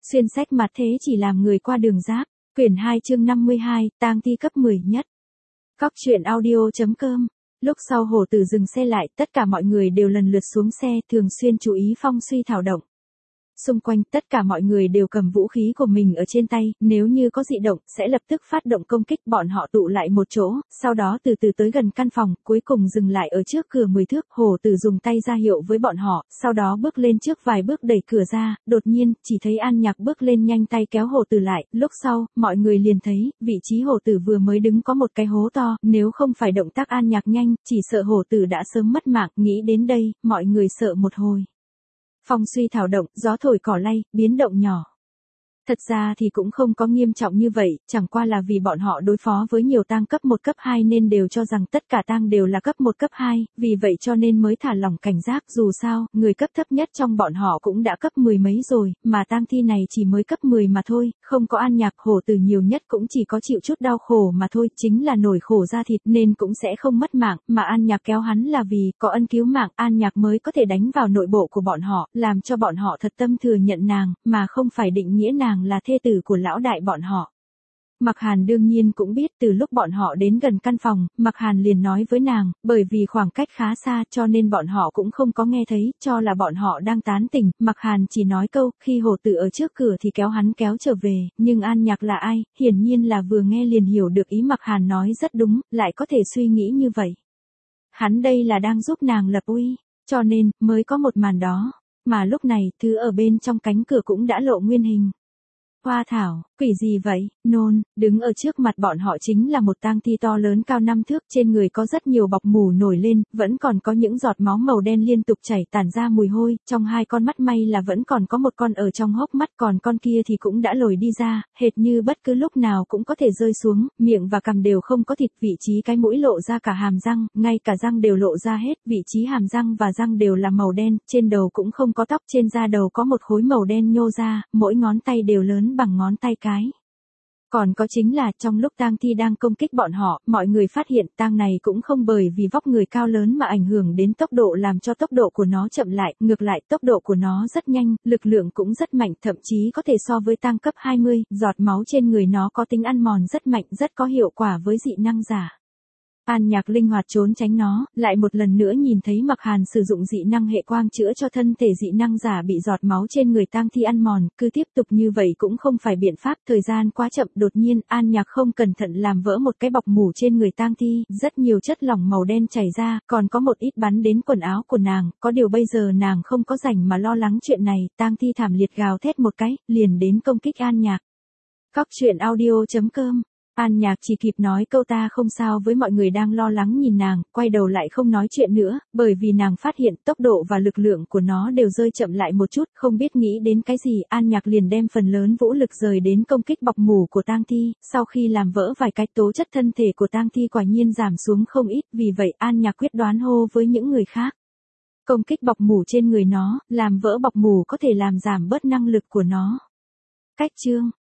Xuyên sách mặt thế chỉ làm người qua đường giáp. Quyển 2 chương 52, tang thi cấp 10 nhất. Góc truyện audio.com. Lúc sau hổ tử dừng xe lại, tất cả mọi người đều lần lượt xuống xe, thường xuyên chú ý phong suy thảo động. Xung quanh tất cả mọi người đều cầm vũ khí của mình ở trên tay, nếu như có dị động, sẽ lập tức phát động công kích. Bọn họ tụ lại một chỗ, sau đó từ từ tới gần căn phòng, cuối cùng dừng lại ở trước cửa 10 thước. Hổ tử dùng tay ra hiệu với bọn họ, sau đó bước lên trước vài bước đẩy cửa ra, đột nhiên, chỉ thấy An Nhạc bước lên nhanh tay kéo hổ tử lại, lúc sau, mọi người liền thấy, vị trí hổ tử vừa mới đứng có một cái hố to, nếu không phải động tác An Nhạc nhanh, chỉ sợ hổ tử đã sớm mất mạng. Nghĩ đến đây, mọi người sợ một hồi. Phong suy thảo động, gió thổi cỏ lay, biến động nhỏ. Thật ra thì cũng không có nghiêm trọng như vậy, chẳng qua là vì bọn họ đối phó với nhiều tang cấp 1 cấp 2 nên đều cho rằng tất cả tang đều là cấp 1 cấp 2, vì vậy cho nên mới thả lỏng cảnh giác. Dù sao, người cấp thấp nhất trong bọn họ cũng đã cấp 10 mấy rồi, mà tang thi này chỉ mới cấp 10 mà thôi, không có An Nhạc. Hổ tử nhiều nhất cũng chỉ có chịu chút đau khổ mà thôi, chính là nổi khổ da thịt nên cũng sẽ không mất mạng, mà An Nhạc kéo hắn là vì có ân cứu mạng, An Nhạc mới có thể đánh vào nội bộ của bọn họ, làm cho bọn họ thật tâm thừa nhận nàng, mà không phải định nghĩa nàng là thê tử của lão đại bọn họ. Mạc Hàn đương nhiên cũng biết, từ lúc bọn họ đến gần căn phòng, Mạc Hàn liền nói với nàng, bởi vì khoảng cách khá xa cho nên bọn họ cũng không có nghe thấy, cho là bọn họ đang tán tỉnh. Mạc Hàn chỉ nói câu, khi hổ tử ở trước cửa thì kéo hắn kéo trở về, nhưng An Nhạc là ai, hiển nhiên là vừa nghe liền hiểu được ý Mạc Hàn nói rất đúng, lại có thể suy nghĩ như vậy. Hắn đây là đang giúp nàng lập uy, cho nên, mới có một màn đó. Mà lúc này, thứ ở bên trong cánh cửa cũng đã lộ nguyên hình. Hoa thảo, quỷ gì vậy, nôn, đứng ở trước mặt bọn họ chính là một tang thi to lớn cao 5 thước, trên người có rất nhiều bọc mủ nổi lên, vẫn còn có những giọt máu màu đen liên tục chảy tản ra mùi hôi, trong hai con mắt may là vẫn còn có một con ở trong hốc mắt, còn con kia thì cũng đã lồi đi ra, hệt như bất cứ lúc nào cũng có thể rơi xuống, miệng và cằm đều không có thịt, vị trí cái mũi lộ ra cả hàm răng, ngay cả răng đều lộ ra hết, vị trí hàm răng và răng đều là màu đen, trên đầu cũng không có tóc, trên da đầu có một khối màu đen nhô ra, mỗi ngón tay đều lớn bằng ngón tay cái. Còn có chính là, trong lúc tang thi đang công kích bọn họ, mọi người phát hiện tang này cũng không bởi vì vóc người cao lớn mà ảnh hưởng đến tốc độ làm cho tốc độ của nó chậm lại, ngược lại tốc độ của nó rất nhanh, lực lượng cũng rất mạnh, thậm chí có thể so với tang cấp 20, giọt máu trên người nó có tính ăn mòn rất mạnh, rất có hiệu quả với dị năng giả. An Nhạc linh hoạt trốn tránh nó, lại một lần nữa nhìn thấy Mạc Hàn sử dụng dị năng hệ quang chữa cho thân thể dị năng giả bị giọt máu trên người tang thi ăn mòn, cứ tiếp tục như vậy cũng không phải biện pháp, thời gian quá chậm, đột nhiên, An Nhạc không cẩn thận làm vỡ một cái bọc mủ trên người tang thi, rất nhiều chất lỏng màu đen chảy ra, còn có một ít bắn đến quần áo của nàng, có điều bây giờ nàng không có rảnh mà lo lắng chuyện này, tang thi thảm liệt gào thét một cái, liền đến công kích An Nhạc. Góc truyện audio.com. An Nhạc chỉ kịp nói câu ta không sao với mọi người đang lo lắng nhìn nàng, quay đầu lại không nói chuyện nữa, bởi vì nàng phát hiện tốc độ và lực lượng của nó đều rơi chậm lại một chút, không biết nghĩ đến cái gì, An Nhạc liền đem phần lớn vũ lực rời đến công kích bọc mủ của tang thi, sau khi làm vỡ vài cái tố chất thân thể của tang thi quả nhiên giảm xuống không ít, vì vậy An Nhạc quyết đoán hô với những người khác. Công kích bọc mủ trên người nó, làm vỡ bọc mủ có thể làm giảm bớt năng lực của nó. Cách chương